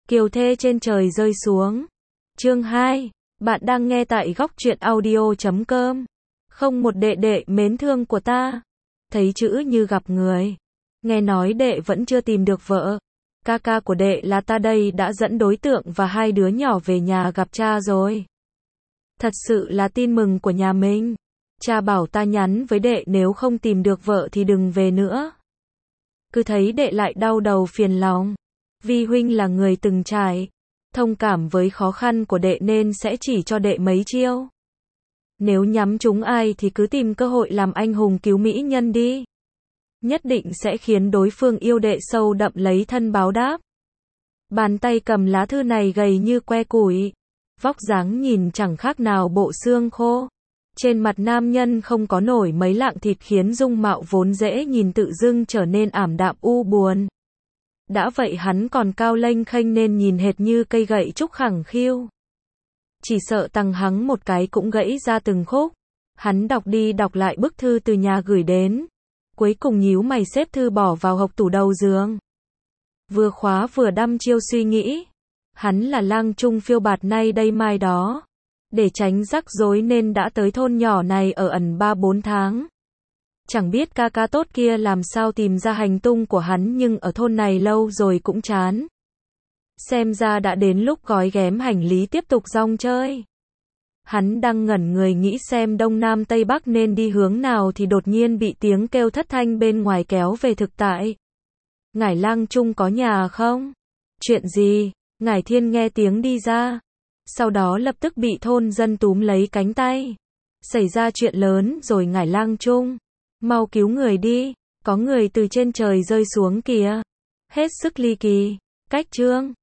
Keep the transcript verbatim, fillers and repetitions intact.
Kiều thê trên trời rơi xuống. Chương hai. Bạn đang nghe tại góc truyện audio chấm com. Không một đệ đệ mến thương của ta. Thấy chữ như gặp người. Nghe nói đệ vẫn chưa tìm được vợ. Ca ca của đệ là ta đây đã dẫn đối tượng và hai đứa nhỏ về nhà gặp cha rồi. Thật sự là tin mừng của nhà mình. Cha bảo ta nhắn với đệ nếu không tìm được vợ thì đừng về nữa. Cứ thấy đệ lại đau đầu phiền lòng. Vi huynh là người từng trải, thông cảm với khó khăn của đệ nên sẽ chỉ cho đệ mấy chiêu. Nếu nhắm trúng ai thì cứ tìm cơ hội làm anh hùng cứu mỹ nhân đi. Nhất định sẽ khiến đối phương yêu đệ sâu đậm lấy thân báo đáp. Bàn tay cầm lá thư này gầy như que củi. Vóc dáng nhìn chẳng khác nào bộ xương khô. Trên mặt nam nhân không có nổi mấy lạng thịt khiến dung mạo vốn dễ nhìn tự dưng trở nên ảm đạm u buồn. Đã vậy hắn còn cao lênh khênh nên nhìn hệt như cây gậy trúc khẳng khiu. Chỉ sợ tăng hắng một cái cũng gãy ra từng khúc. Hắn đọc đi đọc lại bức thư từ nhà gửi đến. Cuối cùng nhíu mày xếp thư bỏ vào hộc tủ đầu giường. Vừa khóa vừa đăm chiêu suy nghĩ. Hắn là lang trung phiêu bạt nay đây mai đó. Để tránh rắc rối nên đã tới thôn nhỏ này ở ẩn ba bốn tháng. Chẳng biết ca ca tốt kia làm sao tìm ra hành tung của hắn nhưng ở thôn này lâu rồi cũng chán. Xem ra đã đến lúc gói ghém hành lý tiếp tục rong chơi. Hắn đang ngẩn người nghĩ xem đông nam tây bắc nên đi hướng nào thì đột nhiên bị tiếng kêu thất thanh bên ngoài kéo về thực tại. Ngải lang trung có nhà không? Chuyện gì? Ngải thiên nghe tiếng đi ra. Sau đó lập tức bị thôn dân túm lấy cánh tay. Xảy ra chuyện lớn rồi Ngải lang trung. Mau cứu người đi, có người từ trên trời rơi xuống kìa. Hết sức ly kỳ. Cách chương.